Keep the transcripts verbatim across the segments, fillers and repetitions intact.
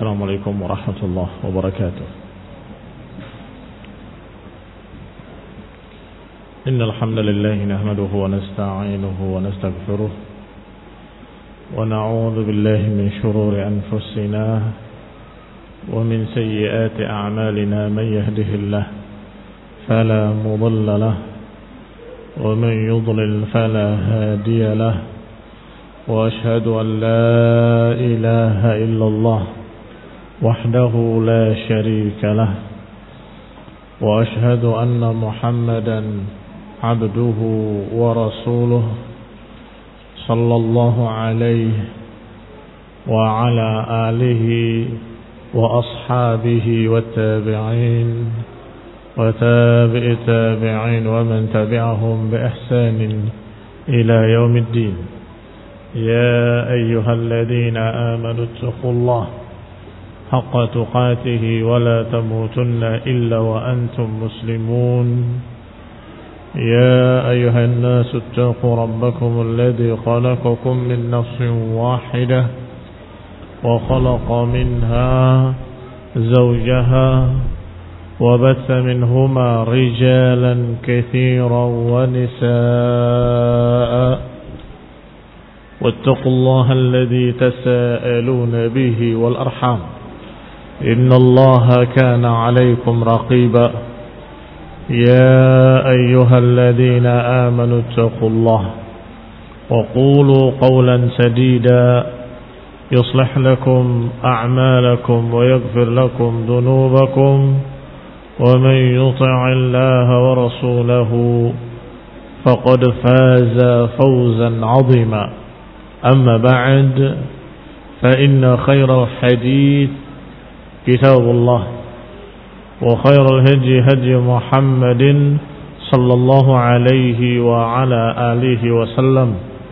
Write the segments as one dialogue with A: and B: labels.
A: السلام عليكم ورحمة الله وبركاته. إن الحمد لله نحمده ونستعينه ونستغفره ونعوذ بالله من شرور أنفسنا ومن سيئات أعمالنا. من يهده الله فلا مضل له ومن يضلل فلا هادي له، وأشهد أن لا إله إلا الله وحده لا شريك له، وأشهد أن محمدا عبده ورسوله صلى الله عليه وعلى آله وأصحابه والتابعين وتابع التابعين ومن تبعهم بإحسان إلى يوم الدين. يا أيها الذين آمنوا اتقوا الله حق تقاته ولا تموتن إلا وأنتم مسلمون. يا أيها الناس اتقوا ربكم الذي خلقكم من نفس واحدة وخلق منها زوجها وبث منهما رجالا كثيرا ونساء، واتقوا الله الذي تساءلون به والأرحام إن الله كان عليكم رقيبا. يا أيها الذين آمنوا اتقوا الله وقولوا قولا سديدا يصلح لكم أعمالكم ويغفر لكم ذنوبكم، ومن يطع الله ورسوله فقد فاز فوزا عظيما. أما بعد، فإن خير الحديث كتاب الله، وخير الهدي هدي محمد صلى الله عليه وعلى آله وسلم،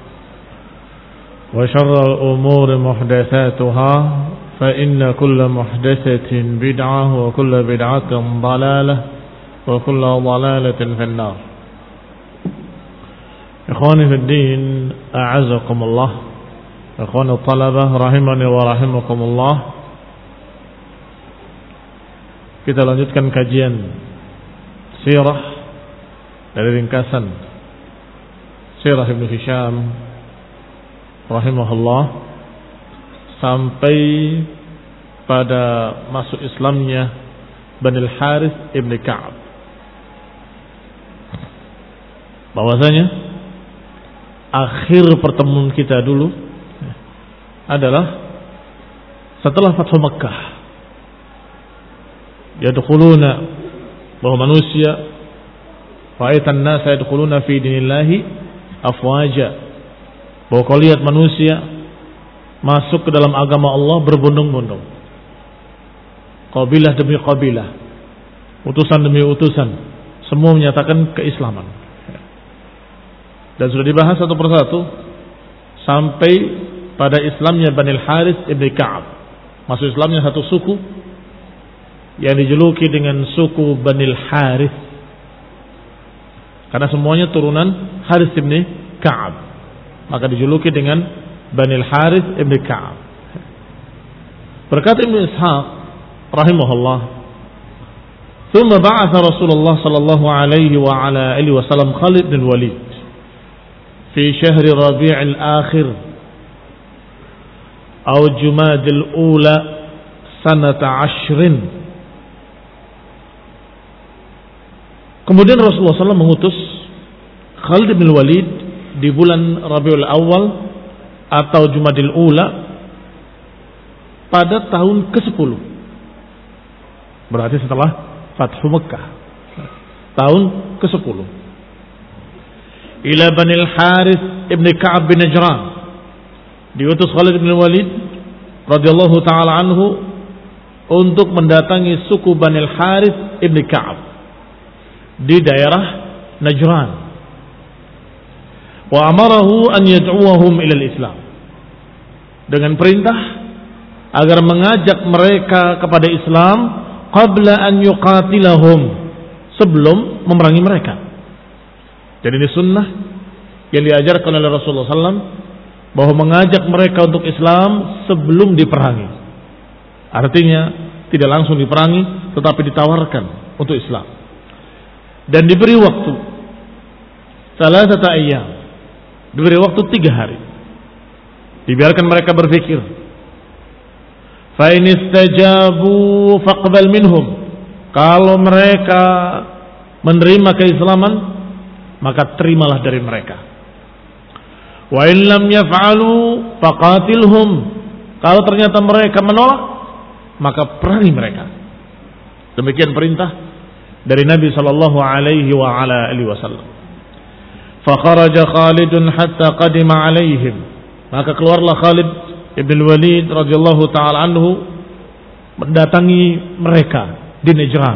A: وشر الأمور محدثاتها، فإن كل محدثة بدعة وكل بدعة ضلالة وكل ضلالة في النار. Ikhwani fi din, a'azakumullah, ikhwani talabah rahimani wa rahimakumullah. Kita lanjutkan kajian sirah dari ringkasan sirah Ibnu Hisham rahimahullah sampai pada masuk Islamnya Bani al-Harith ibn Ka'ab. Bahwasanya akhir pertemuan kita dulu adalah setelah Fathu Makkah, yadkhuluna, bahwa manusia ra'aitan nasa yadkhuluna fi dinillahi afwaja, bahwa kau lihat manusia masuk ke dalam agama Allah berbondong-bondong, qabilah demi qabilah, utusan demi utusan, semua menyatakan keislaman. Dan sudah dibahas satu persatu sampai pada Islamnya Bani al-Harith ibn Ka'ab. Masuk Islamnya satu suku yang dijuluki dengan suku Bani al-Harith, karena semuanya turunan Harith ibn Ka'ab, maka dijuluki dengan Bani al-Harith ibn Ka'ab. Berkata Ibnu Ishaq rahimahullah, "Tsumma ba'atha Rasulullah sallallahu alaihi wa ala alihi wasallam Khalid bin Walid fi syahr Rabi' al-akhir atau Jumad al-ula sanata ashrin." Kemudian Rasulullah shallallahu alaihi wasallam mengutus Khalid bin Walid di bulan Rabiul Awal atau Jumadil Ula pada tahun kesepuluh, berarti setelah Fathu Makkah, tahun kesepuluh. Ila Bani al-Harith ibn Ka'ab bin Najran, diutus Khalid bin Walid radhiyallahu taala anhu untuk mendatangi suku Bani al-Harith ibn Ka'ab di daerah Najran. Wa amarahu an yad'uwahum ila al-Islam, dengan perintah agar mengajak mereka kepada Islam qabla an yuqatilahum, sebelum memerangi mereka. Jadi ini sunnah yang diajarkan oleh Rasulullah shallallahu alaihi wasallam, bahwa mengajak mereka untuk Islam sebelum diperangi. Artinya tidak langsung diperangi, tetapi ditawarkan untuk Islam. Dan diberi waktu salasata ayyam, diberi waktu tiga hari. Dibiarkan mereka berpikir. Fa in istajabu faqbal minhum. Kalau mereka menerima keislaman, maka terimalah dari mereka. Wa in lam yaf'alu faqatilhum. Kalau ternyata mereka menolak, maka perangi mereka. Demikian perintah dari Nabi sallallahu alaihi wa ala alihi wasallam. Fa kharaja Khalid hatta qadima alaihim. Maka keluarlah Khalid ibn Walid radhiyallahu taala anhu mendatangi mereka di Najran.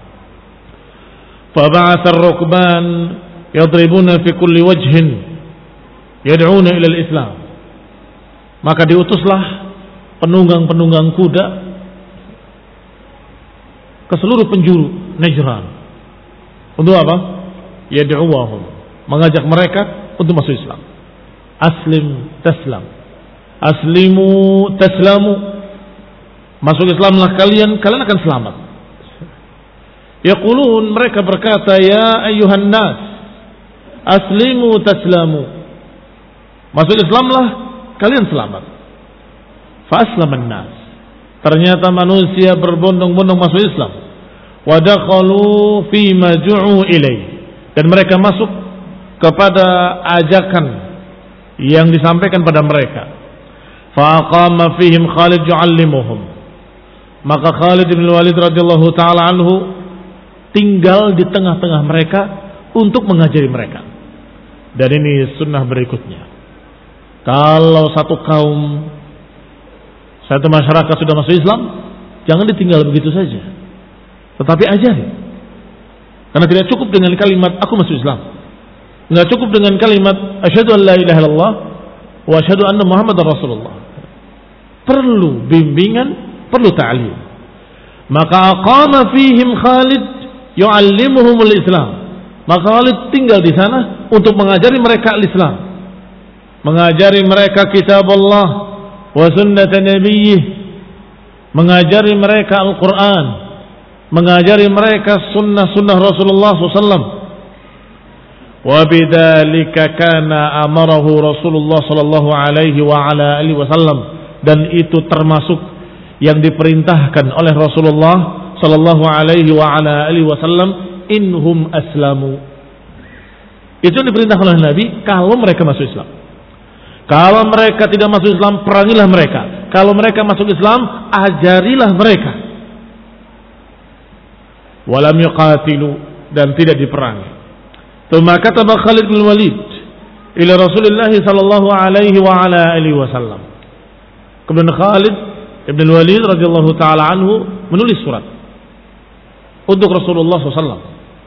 A: Fa ba'atha ar-rukban yadribuna fi kulli wajhin yad'una ila al-Islam. Maka diutuslah penunggang-penunggang kuda ke seluruh penjuru Najran. Untuk apa? Yad'uwahum, mengajak mereka untuk masuk Islam. Aslim taslam, aslimu taslamu. Masuk Islamlah kalian, kalian akan selamat. Yaqulun, mereka berkata, ya ayyuhan nas, aslimu taslamu. Masuk Islamlah, kalian selamat. Fa aslaman nas. Ternyata manusia berbondong-bondong masuk Islam. Wa dakhalu fi ma ju'u ilaih. Dan mereka masuk kepada ajakan yang disampaikan pada mereka. Fa aqama fihim Khalid yu'allimuhum. Maka Khalid bin Walid radhiyallahu taala anhu tinggal di tengah-tengah mereka untuk mengajari mereka. Dan ini sunnah berikutnya. Kalau satu kaum, satu masyarakat sudah masuk Islam, jangan ditinggal begitu saja, tetapi ajari. Karena tidak cukup dengan kalimat aku masuk Islam, nggak cukup dengan kalimat asyhadu an la ilaha illallah wa asyhadu anna muhammadar rasulullah. Perlu bimbingan, perlu ta'lim. Maka aqama fihim Khalid yu'allimuhumul Islam. Maka Khalid tinggal di sana untuk mengajari mereka al-Islam, mengajari mereka kitab Allah wa sunnat nabiyyih, mengajari mereka Al-Quran, mengajari mereka sunnah-sunnah Rasulullah sallallahu alaihi wasallam. Wa bidzalika kana amarahu Rasulullah sallallahu alaihi wa ala alihi wasallam, dan itu termasuk yang diperintahkan oleh Rasulullah sallallahu alaihi wa ala alihi wasallam, inhum aslamu. Itu diperintahkan oleh Nabi kalau mereka masuk Islam. Kalau mereka tidak masuk Islam, perangilah mereka. Kalau mereka masuk Islam, ajarilah mereka. Walam yuqatilu, dan tidak diperangi. Tsumma kataba Khalid bin Walid ila Rasulillah sallallahu alaihi wa ala alihi wasallam. Kemudian Khalid bin Walid radhiyallahu taala anhu menulis surat untuk Rasulullah sallallahu alaihi wasallam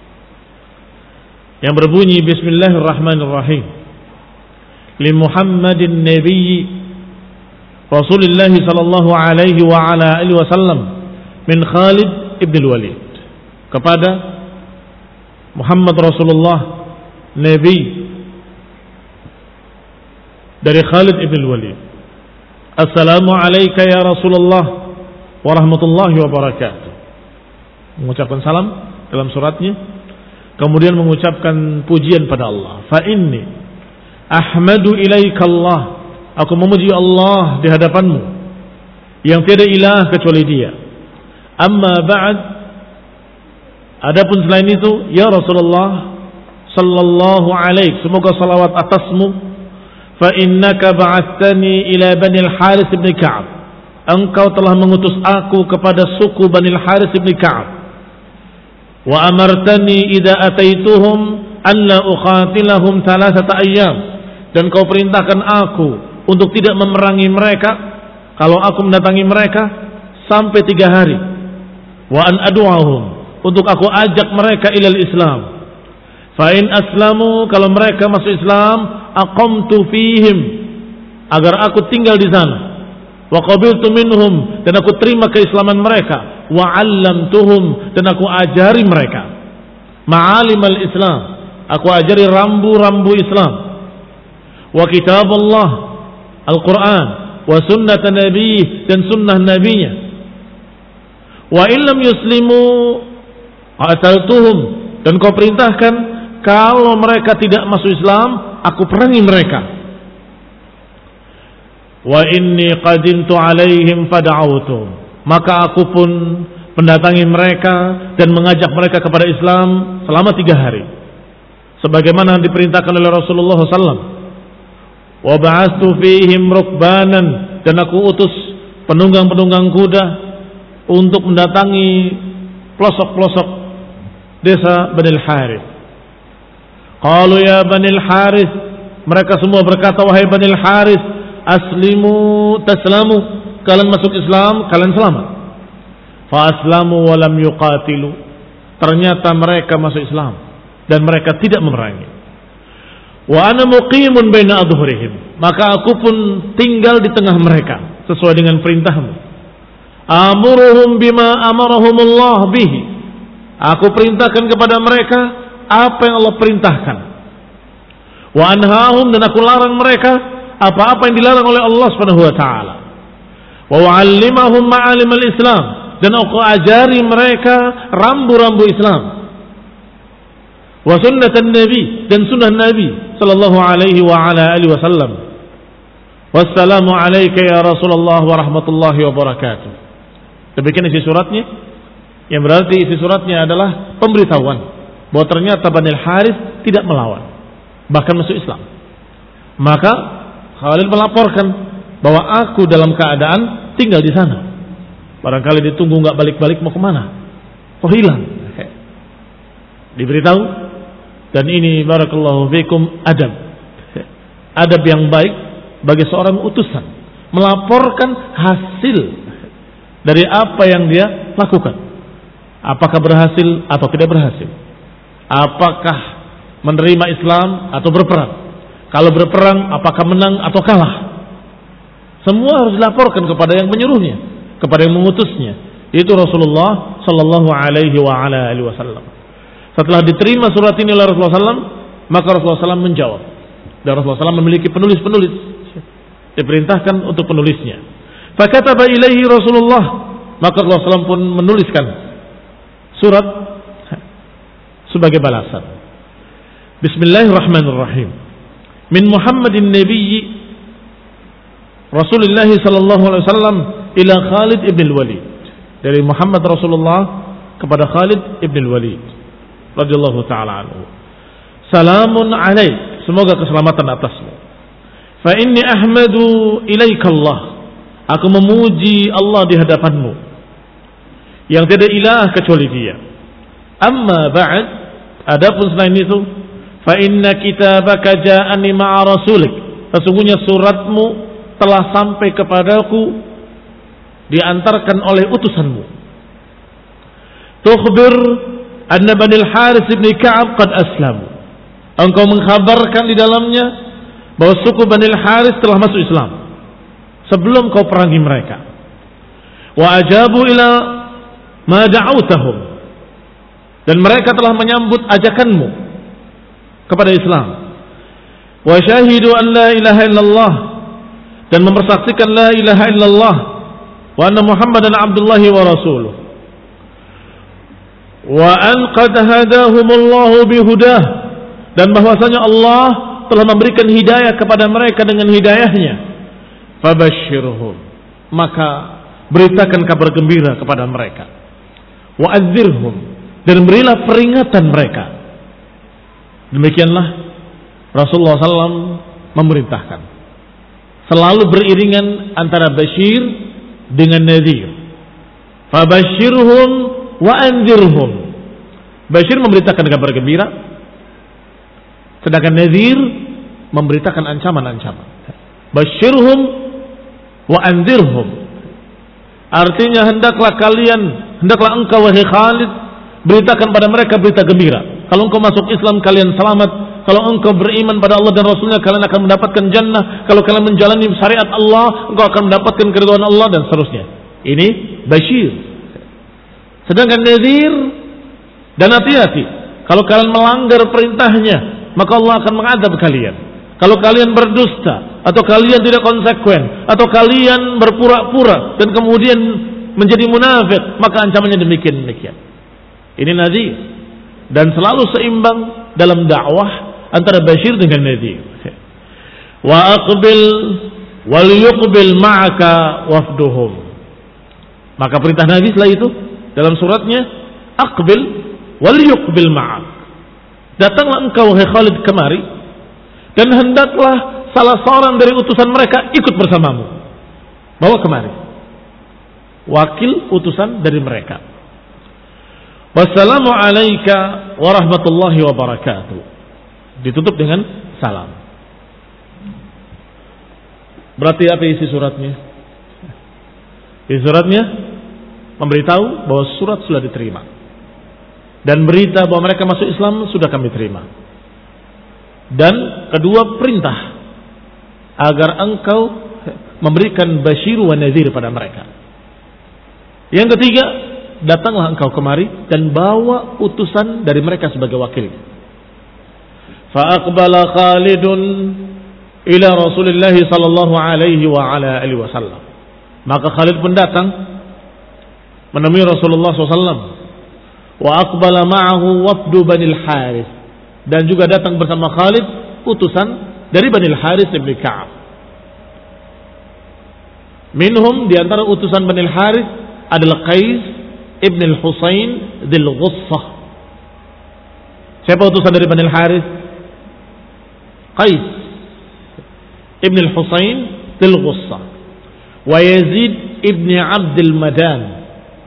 A: yang berbunyi Bismillahirrahmanirrahim. Li Muhammadin Nabi Rasulillah sallallahu alaihi wa ala alihi wasallam min Khalid ibn Walid. Kepada Muhammad Rasulullah Nabi dari Khalid ibn Walid. Assalamu alayka ya Rasulullah wa rahmatullahi wa barakatuh. Mengucapkan salam dalam suratnya, kemudian mengucapkan pujian pada Allah. Fa inni ahmadu ilaika Allah. Aku memuji Allah di hadapanmu yang tiada ilah kecuali Dia. Amma ba'd, adapun selain itu, ya Rasulullah sallallahu alaihi, semoga salawat atasmu, fa innaka ba'atsani ila Bani al-Harits bin Ka'ab. Engkau telah mengutus aku kepada suku Bani al-Harits bin Ka'ab. Wa amartani idza ataituhum an la uqatilahum thalathata ayyam. Dan kau perintahkan aku untuk tidak memerangi mereka kalau aku mendatangi mereka sampai tiga hari. Wa an ad'uhum, untuk aku ajak mereka ilal Islam. Fa in aslamu, kalau mereka masuk Islam, aqamtu fihim, agar aku tinggal di sana. Wa qabiltu minhum, dan aku terima keislaman mereka. Wa 'allamtuhum, dan aku ajari mereka ma'alimal Islam, aku ajari rambu-rambu Islam. Wa kitab Allah, Al-Quran, wa sunnat Nabi, dan sunnah Nabinya. Wa illam yuslimu qataltuhum, dan kau perintahkan kalau mereka tidak masuk Islam, aku perangi mereka. Wa inni qadimtu alaihim fada'autuhum, maka aku pun mendatangi mereka dan mengajak mereka kepada Islam selama tiga hari, sebagaimana diperintahkan oleh Rasulullah sallallahu alaihi wasallam. Wa ba'astu fihim rukbanan, dan aku utus penunggang-penunggang kuda untuk mendatangi pelosok-pelosok desa Bani al-Harith. Qalu ya Bani al-Harith, mereka semua berkata, wahai Bani al-Harith, aslimu taslamu, kalian masuk Islam, kalian selamat. Fa aslamu wa lam yuqatilu, ternyata mereka masuk Islam dan mereka tidak memerangi. Wa ana muqimun baina adhurihim, maka aku pun tinggal di tengah mereka sesuai dengan perintahmu. Amuruhum bima amarahumullah bihi, aku perintahkan kepada mereka apa yang Allah perintahkan. Wa anhahum, dan aku larang mereka apa-apa yang dilarang oleh Allah Subhanahu wa taala. Wa u'allimahum ma'alimal Islam, dan aku ajari mereka rambu-rambu Islam. Wa sunnatan Nabi, dan sunnah Nabi sallallahu alaihi wa ala alihi wasallam. Wassalamu alayka ya Rasulullah wa rahmatullahi wa barakatuh. Demikian isi suratnya, yang berarti isi suratnya adalah pemberitahuan bahwa ternyata Bani al-Harith tidak melawan, bahkan masuk Islam. Maka Khalid melaporkan bahwa aku dalam keadaan tinggal di sana. Barangkali ditunggu nggak balik-balik, mau kemana? Kok hilang? Diberitahu, dan ini barakallahu fikum adab, adab yang baik bagi seorang utusan, melaporkan hasil dari apa yang dia lakukan. Apakah berhasil atau tidak berhasil? Apakah menerima Islam atau berperang? Kalau berperang, apakah menang atau kalah? Semua harus dilaporkan kepada yang menyuruhnya, kepada yang mengutusnya. Itu Rasulullah sallallahu alaihi wa ala alihi wasallam. Setelah diterima surat ini oleh Rasulullah sallallahu alaihi wasallam, maka Rasulullah sallallahu alaihi wasallam menjawab. Dan Rasulullah sallallahu alaihi wasallam memiliki penulis-penulis, diperintahkan untuk penulisnya. Fakataba ilaihi Rasulullah, maka Rasulullah sallallahu alaihi wasallam pun menuliskan surat sebagai balasan. Bismillahirrahmanirrahim. Min Muhammadin Nabiyyi Rasulullah sallallahu alaihi wasallam ila Khalid ibn al-Walid. Dari Muhammad Rasulullah kepada Khalid ibn al-Walid radhiyallahu taala anhu. Salamun alaik, semoga keselamatan atasmu. Fa inni ahmadu ilaika Allah, aku memuji Allah di hadapanmu yang tidak ilah kecuali Dia. Amma ba'd, adapun selain itu, fa inna kitabaka ja'ani ma'a rasulik, sesungguhnya suratmu telah sampai kepadaku diantarkan oleh utusanmu. Tukhbir anna Bani al-Harith ibn Ka'ab qad aslamu, engkau mengkhabarkan di dalamnya bahwa suku Bani al-Harith telah masuk Islam sebelum kau perangi mereka. Wa ajabu ila ma da'awtahum, dan mereka telah menyambut ajakanmu kepada Islam. Wa syahidu an la ilaha illallah, dan mempersaksikan la ilaha illallah, wa anna Muhammadan abdullahi wa rasuluh, wa an qad hadahumullahu bihudah, dan bahwasanya Allah telah memberikan hidayah kepada mereka dengan hidayahnya. Fabashshirhum, maka beritakan kabar gembira kepada mereka. Wa adzirhum, dan berilah peringatan mereka. Demikianlah Rasulullah sallallahu alaihi wasallam memerintahkan, selalu beriringan antara basyir dengan nadhir. Fabashshirhum wa anzirhum. Basyir memberitakan kabar gembira, sedangkan nadhir memberitakan ancaman-ancaman. Basyirhum wa anzirhum, artinya hendaklah kalian, hendaklah engkau wahai Khalid, beritakan pada mereka berita gembira. Kalau engkau masuk Islam kalian selamat, kalau engkau beriman pada Allah dan Rasulnya kalian akan mendapatkan jannah, kalau kalian menjalani syariat Allah engkau akan mendapatkan keridhaan Allah, dan seterusnya. Ini basyir. Sedangkan nadhir, dan hati-hati, kalau kalian melanggar perintahnya maka Allah akan mengadab kalian. Kalau kalian berdusta, atau kalian tidak konsekuen, atau kalian berpura-pura dan kemudian menjadi munafik, maka ancamannya demikian demikian. Ini nadhir dan selalu seimbang dalam dakwah antara basyir dengan nadhir. Wa aqbil wal yuqbil ma'aka wafduhum. Maka perintah Nabi setelah itu dalam suratnya, aqbil wal yuqbil ma'ak. Datanglah engkau wahai Khalid kemari dan hendaklah salah seorang dari utusan mereka ikut bersamamu. Bawa kemari. Wakil utusan dari mereka. Wassalamu alayka warahmatullahi wabarakatuh. Ditutup dengan salam. Berarti apa isi suratnya? Isi suratnya memberitahu bahwa surat sudah diterima. Dan berita bahwa mereka masuk Islam sudah kami terima. Dan kedua, perintah agar engkau memberikan basyiru wa nadhir pada mereka. Yang ketiga, datanglah engkau kemari dan bawa utusan dari mereka sebagai wakil. Fa aqbala Khalidun ila Rasulillah sallallahu alaihi wa ala alihi wasallam. Maka Khalid pun datang menemui Rasulullah sallallahu alaihi wasallam. Wa aqbala ma'ahu wafdu Banil Harith, dan juga datang bersama Khalid utusan dari Banil Harith ibn Ka'ab. Minhum, di antara utusan Banil Harith adalah Qais ibn al-Husain dzil Ghussah. Siapa utusan dari Banil Harith? Qais ibn al-Husain dzil Ghussah. Wa Yazid ibn Abdul Madan.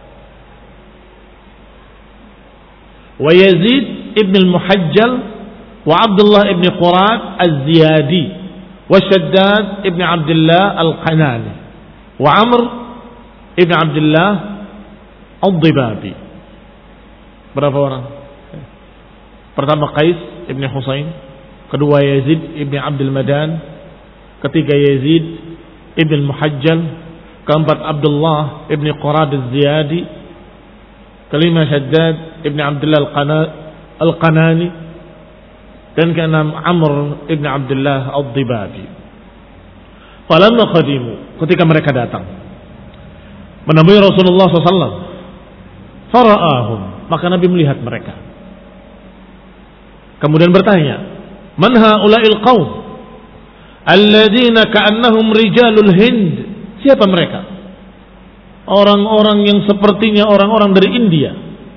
A: Wa Yazid ibn al-Muhajjal wa Abdullah ibn Qurat al-Ziyadi wa Shaddad ibn Abdullah al-Qanani wa Amr ibn Abdullah al-Dibabi. Berapa orang? Pertama Qais ibn Husain, kedua Yazid ibn Abdul Madan, ketiga Yazid ibn al-Muhajjal, keempat Abdullah ibn Qurat al-Ziyadi, kelima Shaddad ibn Abdullah al-Qanani, dan keenam Amr ibn Abdullah al-Dibabi. Falamma qadimu, ketika mereka datang menemui Rasulullah sallallahu alaihi wasallam, fara'ahum, maka Nabi melihat mereka. Kemudian bertanya, man haula'il qaum alladzina ka'annahum rijalul Hind? Siapa mereka? Orang-orang yang sepertinya orang-orang dari India.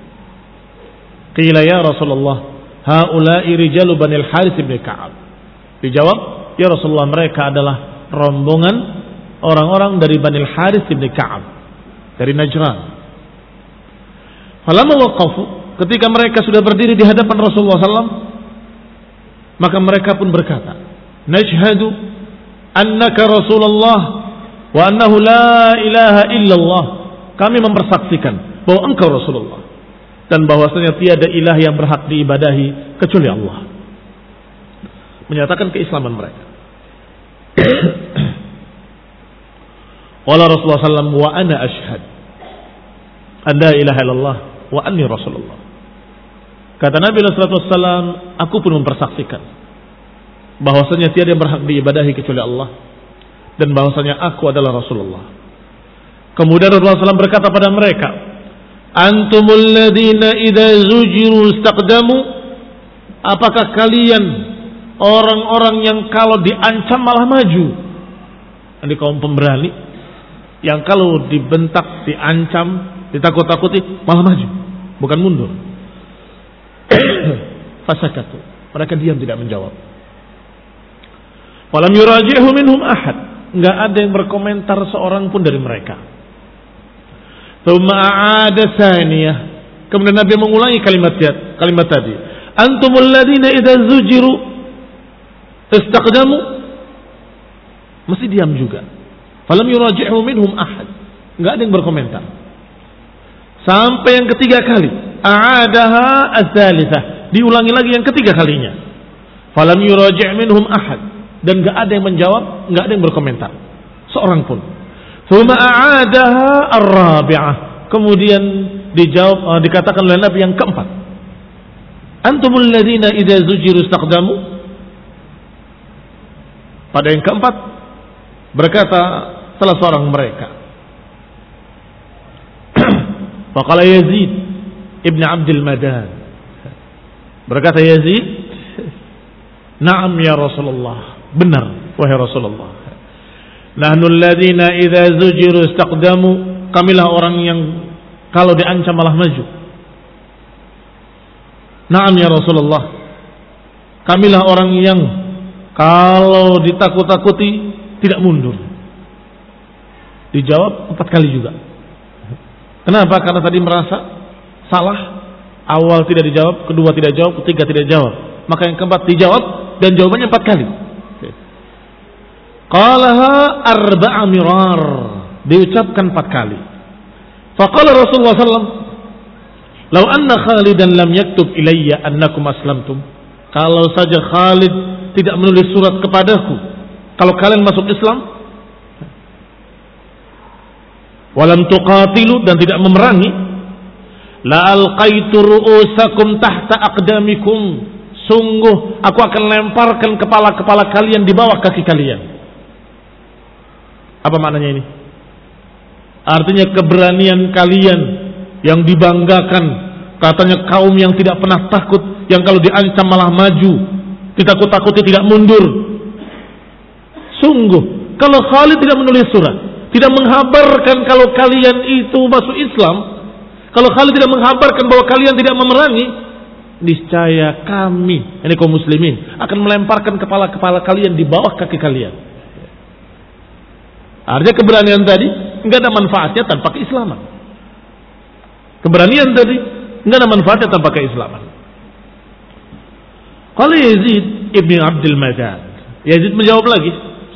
A: Qila ya Rasulullah, haula'i rijalu Banil Harith ibn Ka'ab. Dijawab, ya Rasulullah, mereka adalah rombongan orang-orang dari Banil Harith ibn Ka'ab, dari Najran. Falamma waqafu, ketika mereka sudah berdiri di hadapan Rasulullah sallallahu alaihi wasallam, maka mereka pun berkata, nashhadu annaka Rasulullah wa annahu la ilaha illallah. Kami mempersaksikan bahwa engkau Rasulullah dan bahwasanya tiada ilah yang berhak diibadahi kecuali Allah. Menyatakan keislaman mereka. Wala Rasulullah sallallahu alaihi wasallam wa ana ashhad an la ilaha illallah wa anni Rasulullah. Kata Nabi sallallahu alaihi wasallam, aku pun mempersaksikan bahwasanya tiada yang berhak diibadahi kecuali Allah dan bahwasanya aku adalah Rasulullah. Kemudian Rasulullah sallallahu alaihi wasallam berkata pada mereka, antumul ladina idza zujiru istaqdamu. Apakah kalian orang-orang yang kalau diancam malah maju? Ini kaum pemberani yang kalau dibentak, diancam, ditakut-takuti malah maju, bukan mundur. Fasakatu, mereka diam tidak menjawab. Walam yuraji'hu minhum ahad, enggak ada yang berkomentar seorang pun dari mereka. Tsumma a'ada tsaniyah, kemudian Nabi mengulangi kalimat kalimat tadi, antumul ladina idza zujiru istaqdamu. Mesti diam juga. Falam yuraji'hu minhum ahad, enggak ada yang berkomentar. Sampai yang ketiga kali, a'adaha ats-tsalitsah, diulangi lagi yang ketiga kalinya. Falam yuraji' minhum ahad, dan enggak ada yang menjawab, enggak ada yang berkomentar seorang pun. Tsumma a'adaha ar-rabi'ah, kemudian dijawab, uh, dikatakan oleh Nabi yang keempat, antumul ladzina idza zujiru istaqdamu. Pada yang keempat berkata salah seorang mereka, Faqala Yazid ibn Abdul Madan. Berkata Yazid, "Na'am ya Rasulullah." Benar wahai Rasulullah. Nahnu alladziina idza zujiru istaqdamu. Kamilah orang yang kalau diancam malah maju. Na'am ya Rasulullah. Kamilah orang yang kalau ditakut-takuti tidak mundur. Dijawab empat kali juga. Kenapa? Karena tadi merasa salah. Awal tidak dijawab, kedua tidak jawab, ketiga tidak jawab. Maka yang keempat dijawab dan jawabannya empat kali. Qalaha arba'a mirar. Diucapkan empat kali. Faqala Rasulullah sallallahu alaihi wasallam, "Lau anna Khalidan lam yaktub ilayya annakum aslamtum." Kalau saja Khalid tidak menulis surat kepadaku kalau kalian masuk Islam, walam tuqatilu, dan tidak memerangi, la alqaitu ru'usakum tahta aqdamikum. Sungguh aku akan lemparkan kepala-kepala kalian di bawah kaki kalian. Apa maknanya ini? Artinya keberanian kalian yang dibanggakan, katanya kaum yang tidak pernah takut, yang kalau diancam malah maju, ditakut-takuti tidak mundur. Sungguh kalau Khalid tidak menulis surat, tidak menghabarkan kalau kalian itu masuk Islam, kalau Khalid tidak menghabarkan bahwa kalian tidak memerangi, niscaya kami, ini kaum muslimin, akan melemparkan kepala-kepala kalian di bawah kaki kalian. Artinya keberanian tadi enggak ada manfaatnya tanpa keislaman. Keberanian tadi enggak ada manfaatnya tanpa keislaman. Qala Yazid ibn Abdul Madan. Yazid menjawab lagi,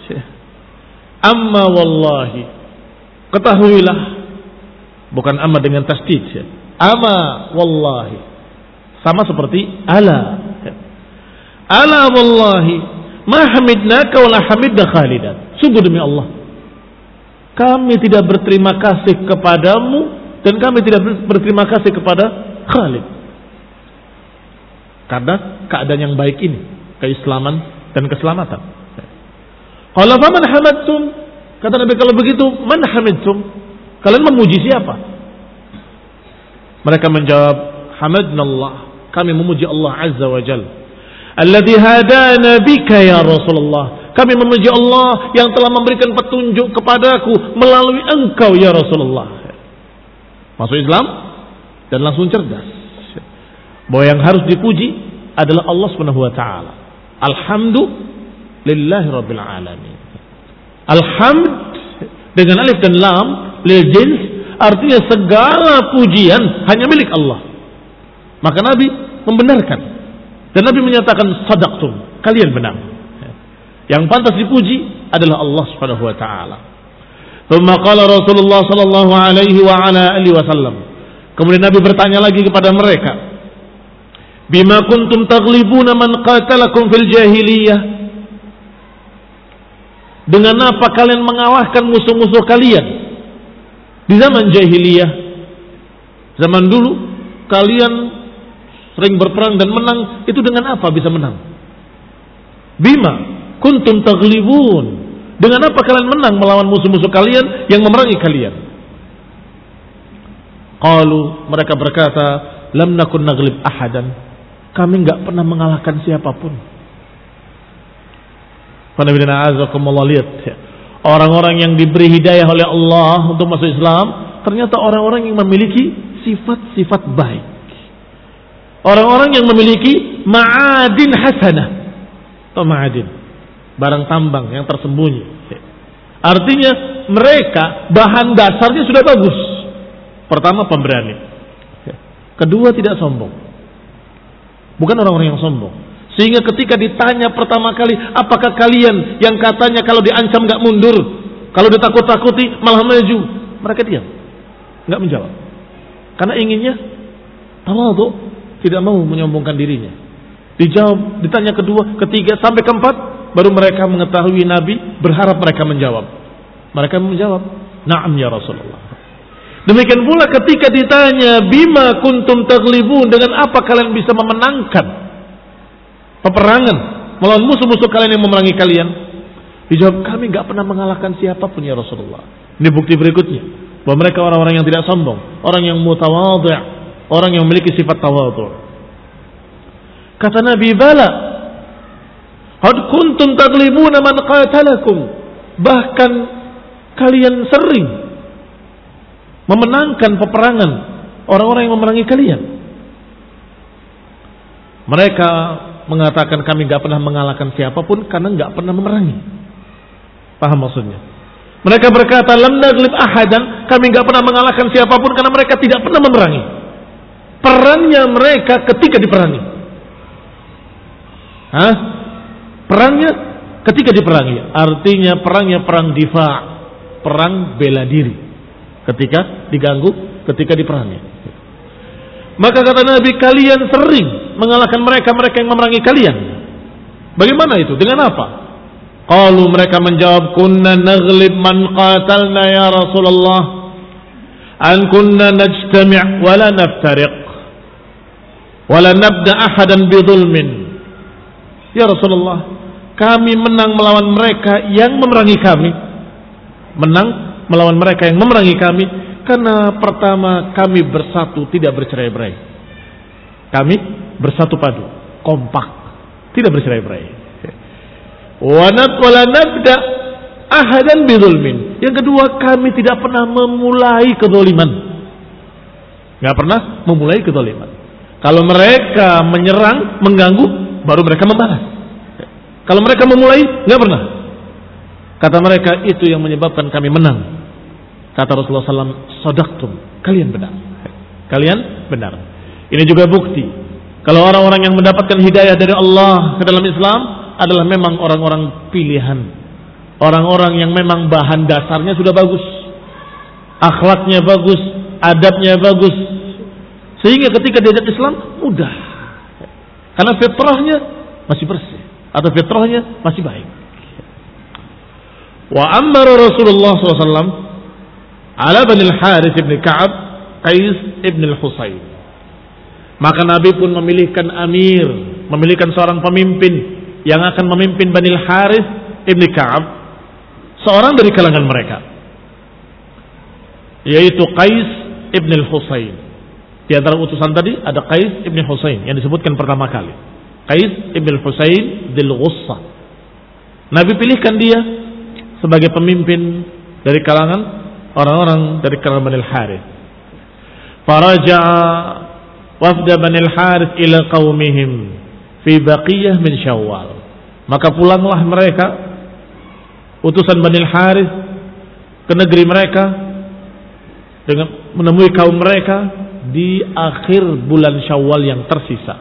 A: "Amma wallahi." Ketahuilah, bukan amma dengan tasdid ya. Amma wallahi. Sama seperti ala. Ala wallahi ma hamidnaka wa la hamidna Khalidan. Sungguh demi Allah, kami tidak berterima kasih kepadamu dan kami tidak berterima kasih kepada Khalid. Karena keadaan yang baik ini, keislaman dan keselamatan. Qala faman hamadtum? Kata Nabi, kalau begitu man hamidtum? Kalian memuji siapa? Mereka menjawab, hamadnallah, kami memuji Allah Azza wa Jalla. Alladzi hadana bika ya Rasulullah. Kami memuji Allah yang telah memberikan petunjuk kepadaku melalui engkau ya Rasulullah. Masuk Islam dan langsung cerdas bahwa yang harus dipuji adalah Allah Subhanahu wa taala. Alhamdulillahi rabbil alamin. Alhamd dengan alif dan lam lil jins, artinya segala pujian hanya milik Allah. Maka Nabi membenarkan dan Nabi menyatakan sadaqtum, kalian benar. Yang pantas dipuji adalah Allah Subhanahu wa taala. Tsumma qala Rasulullah sallallahu alaihi wa ala alihi wasallam. Kemudian Nabi bertanya lagi kepada mereka, "Bima kuntum taghlibuna man qatalakum fil jahiliyah?" Dengan apa kalian mengalahkan musuh-musuh kalian di zaman jahiliyah? Zaman dulu kalian sering berperang dan menang, itu dengan apa bisa menang? Bima kuntum taghlibun, dengan apa kalian menang melawan musuh-musuh kalian yang memerangi kalian? Qalu, mereka berkata, lam nakun naghlib ahadan, kami enggak pernah mengalahkan siapapun. Lihat, orang-orang yang diberi hidayah oleh Allah untuk masuk Islam, ternyata orang-orang yang memiliki sifat-sifat baik, orang-orang yang memiliki ma'adin hasanah atau ma'adin, barang tambang yang tersembunyi. Artinya mereka bahan dasarnya sudah bagus. Pertama, pemberani. Kedua, tidak sombong. Bukan orang-orang yang sombong. Sehingga ketika ditanya pertama kali, apakah kalian yang katanya kalau diancam gak mundur, kalau ditakut-takuti malah maju, mereka diam, gak menjawab. Karena inginnya tawadhu, tidak mau menyombongkan dirinya. Dijawab, ditanya kedua, ketiga, sampai keempat, baru mereka mengetahui Nabi, berharap mereka menjawab. Mereka menjawab, na'am ya Rasulullah. Demikian pula ketika ditanya, bima kuntum taghlibun, dengan apa kalian bisa memenangkan peperangan melawan musuh-musuh kalian yang memerangi kalian? Dijawab, kami gak pernah mengalahkan siapapun ya Rasulullah. Ini bukti berikutnya bahwa mereka orang-orang yang tidak sombong, orang yang mutawadhi', orang yang memiliki sifat tawadhu'. Kata Nabi, bala, qad kuntum taglibuna man qatalakum, bahkan kalian sering memenangkan peperangan orang-orang yang memerangi kalian. Mereka mengatakan kami gak pernah mengalahkan siapapun karena gak pernah memerangi. Paham maksudnya? Mereka berkata, lam naglib ahadan, kami gak pernah mengalahkan siapapun karena mereka tidak pernah memerangi. Perangnya mereka ketika diperangi. Hah? Perangnya ketika diperangi. Artinya perangnya perang difa', perang bela diri. Ketika diganggu, ketika diperangi. Maka kata Nabi, kalian sering mengalahkan mereka-mereka yang memerangi kalian. Bagaimana itu? Dengan apa? Qalu, mereka menjawab, kunna naglib man qatalna ya Rasulullah, an kunna najtami' wala naftariq wala nabda ahadan bidhulmin. Ya Rasulullah, kami menang melawan mereka yang memerangi kami. Menang melawan mereka yang memerangi kami karena pertama kami bersatu, tidak bercerai-berai. Kami bersatu padu, kompak, tidak bercerai-berai. Wa nabda ahadan bidzulmin. Yang kedua, kami tidak pernah memulai kezaliman. Enggak pernah memulai kezaliman. Kalau mereka menyerang, mengganggu, baru mereka membalas. Kalau mereka memulai, enggak pernah. Kata mereka, itu yang menyebabkan kami menang. Kata Rasulullah sallallahu alaihi wasallam, sadaqtum, kalian benar. Kalian benar. Ini juga bukti kalau orang-orang yang mendapatkan hidayah dari Allah ke dalam Islam adalah memang orang-orang pilihan. Orang-orang yang memang bahan dasarnya sudah bagus. Akhlaknya bagus, adabnya bagus. Sehingga ketika diajak Islam mudah. Karena fitrahnya masih bersih atau fitrahnya masih baik. Wa amara Rasulullah sallallahu alaihi wasallam ala Bani al-Harith ibn Ka'ab Qais ibn al-Husayn. Maka Nabi pun memilihkan amir, memilihkan seorang pemimpin yang akan memimpin Bani al-Harith ibn Ka'ab, seorang dari kalangan mereka, yaitu Qais ibn al-Husayn. Di antara utusan tadi ada Qais ibn Husayn yang disebutkan pertama kali. Qais ibn al-Husayn dzul Ghussah. Nabi pilihkan dia sebagai pemimpin dari kalangan orang-orang dari kalangan Bani al-Harith. Faraja'a wafda Bani al-Harith ila qaumihim fi baqiyah min Syawal. Maka pulanglah mereka, utusan Bani al-Harith, ke negeri mereka dengan menemui kaum mereka di akhir bulan Syawal yang tersisa.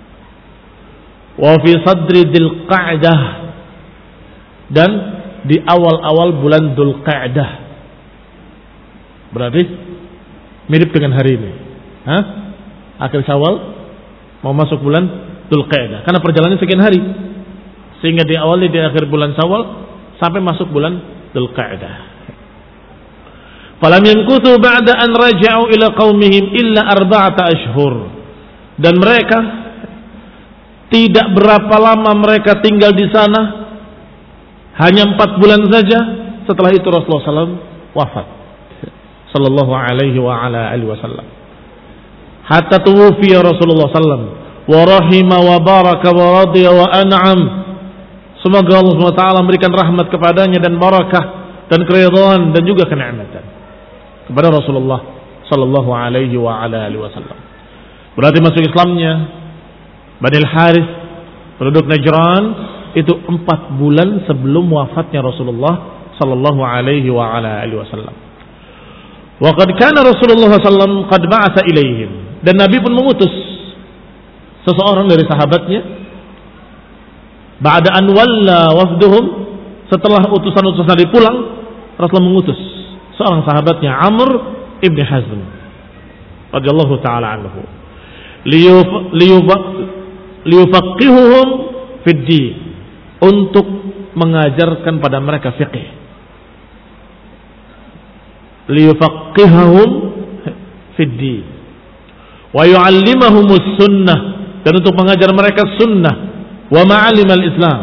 A: Wa fi sadri Dzul Qa'dah, dan di awal-awal bulan Dzul Qa'dah. Berarti mirip dengan hari ini. Hah? Akhir Syawal mau masuk bulan Dzul Qa'dah. Karena perjalanannya sekian hari. Sehingga diawali di akhir bulan Syawal sampai masuk bulan Dzul Qa'dah. Falam yankuthu ba'da an raja'u ila qaumihim illa arba'ata ashhur. Dan mereka tidak berapa lama mereka tinggal di sana, hanya empat bulan saja. Setelah itu Rasulullah sallallahu alaihi wasallam wafat. Sallallahu alaihi wa ala alihi wasallam. Hatta tuwfiya Rasulullah sallallahu alaihi wasallam wa rahima wa baraka wa radiya wa an'am. Semoga Allah subhanahu wa taala memberikan rahmat kepadanya dan barakah dan keridhaan dan juga kenikmatan kepada Rasulullah sallallahu alaihi wa ala alihi wasallam. Berarti masuk Islamnya Bani al-Harith, penduduk Najran, itu empat bulan sebelum wafatnya Rasulullah sallallahu alaihi wa ala alihi wasallam. Wa qad kana Rasulullah sallallahu alaihi wasallam qad ba'atha ilaihim, dan Nabi pun mengutus seseorang dari sahabatnya. Ba'da an walla wafduhum, setelah utusan-utusan Nabi pulang, Rasulullah mengutus seorang sahabatnya, Amr ibn Hazm radhiyallahu taala anhu, liyuf liyuf liyufaqihuhum fid din, untuk mengajarkan pada mereka fiqih. Liyufaqihahum fid din wa yu'allimahumus sunnah, dan untuk mengajar mereka sunnah wa ma'alimal Islam.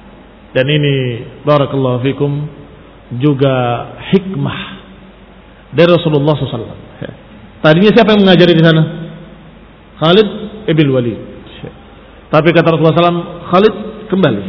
A: Dan ini barakallahu fikum juga hikmah dari Rasulullah shallallahu alaihi wasallam. Tadinya siapa yang mengajari di sana? Khalid ibn Walid. Tapi kata Rasulullah shallallahu alaihi wasallam, Khalid kembali,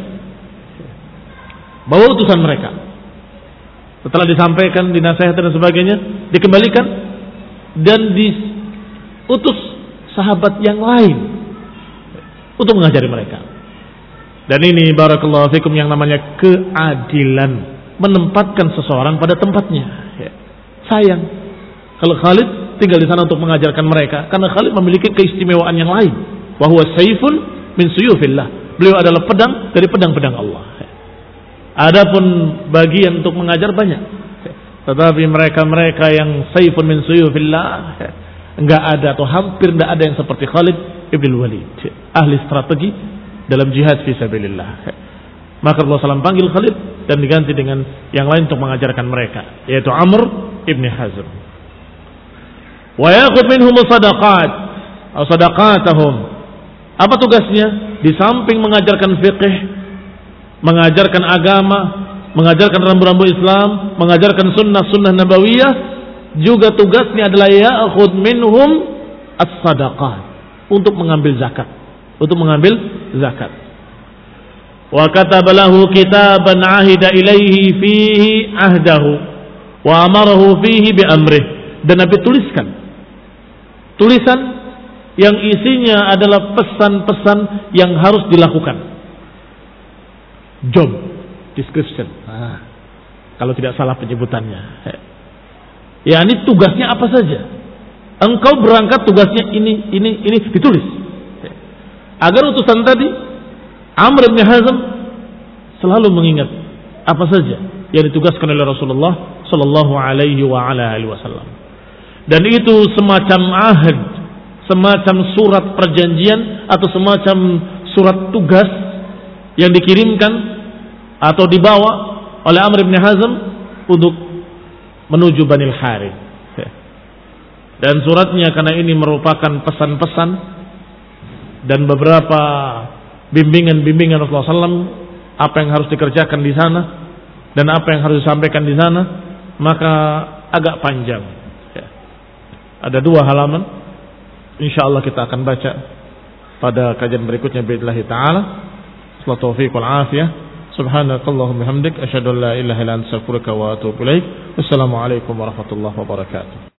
A: bawa utusan mereka. Setelah disampaikan, dinasihati dan sebagainya, dikembalikan dan diutus sahabat yang lain untuk mengajari mereka. Dan ini barakallahu fikum yang namanya keadilan, menempatkan seseorang pada tempatnya. Sayang kalau Khalid tinggal di sana untuk mengajarkan mereka, karena Khalid memiliki keistimewaan yang lain. Wa huwa sayfun min suyufillah. Beliau adalah pedang dari pedang-pedang Allah. Adapun bagian untuk mengajar banyak, tetapi mereka-mereka yang sayfun min suyufillah enggak ada atau hampir enggak ada yang seperti Khalid ibn Walid, ahli strategi dalam jihad fi sabilillah. Maka Rasulullah shallallahu alaihi wasallam panggil Khalid dan diganti dengan yang lain untuk mengajarkan mereka, yaitu Amr ibn Hazm. Wa ya'khudh minhum sadaqat atau sadaqatahum. Apa tugasnya? Di samping mengajarkan fiqh, mengajarkan agama, mengajarkan rambu-rambu Islam, mengajarkan sunnah-sunnah nabawiyah, juga tugasnya adalah ya'khudh minhum as-sadaqat, untuk mengambil zakat, untuk mengambil zakat. Wa kataba lahu kitaban ahida ilaihi fihi ahdahu wa amarahu fihi bi amrih. Dan Nabi tuliskan tulisan yang isinya adalah pesan-pesan yang harus dilakukan. Job description. Nah, kalau tidak salah penyebutannya. Ya, ini tugasnya apa saja. Engkau berangkat tugasnya ini, ini, ini ditulis. Agar utusan tadi Amr bin Hazm selalu mengingat apa saja yang ditugaskan oleh Rasulullah sallallahu alaihi wa ala alihi wasallam. Dan itu semacam ahad, semacam surat perjanjian atau semacam surat tugas yang dikirimkan atau dibawa oleh Amr bin Hazm untuk menuju Bani Harith. Dan suratnya karena ini merupakan pesan-pesan dan beberapa bimbingan-bimbingan Rasulullah shallallahu alaihi wasallam, apa yang harus dikerjakan di sana dan apa yang harus disampaikan di sana, maka agak panjang. Ada dua halaman. Insyaallah kita akan baca pada kajian berikutnya biidznillah taala. Wassalamu taufiq wal afiyah. Subhanakallahumma hamdik asyhadu an la ilaha illa anta astaghfiruka wa atubu ilaik. Wassalamu alaikum warahmatullahi wabarakatuh.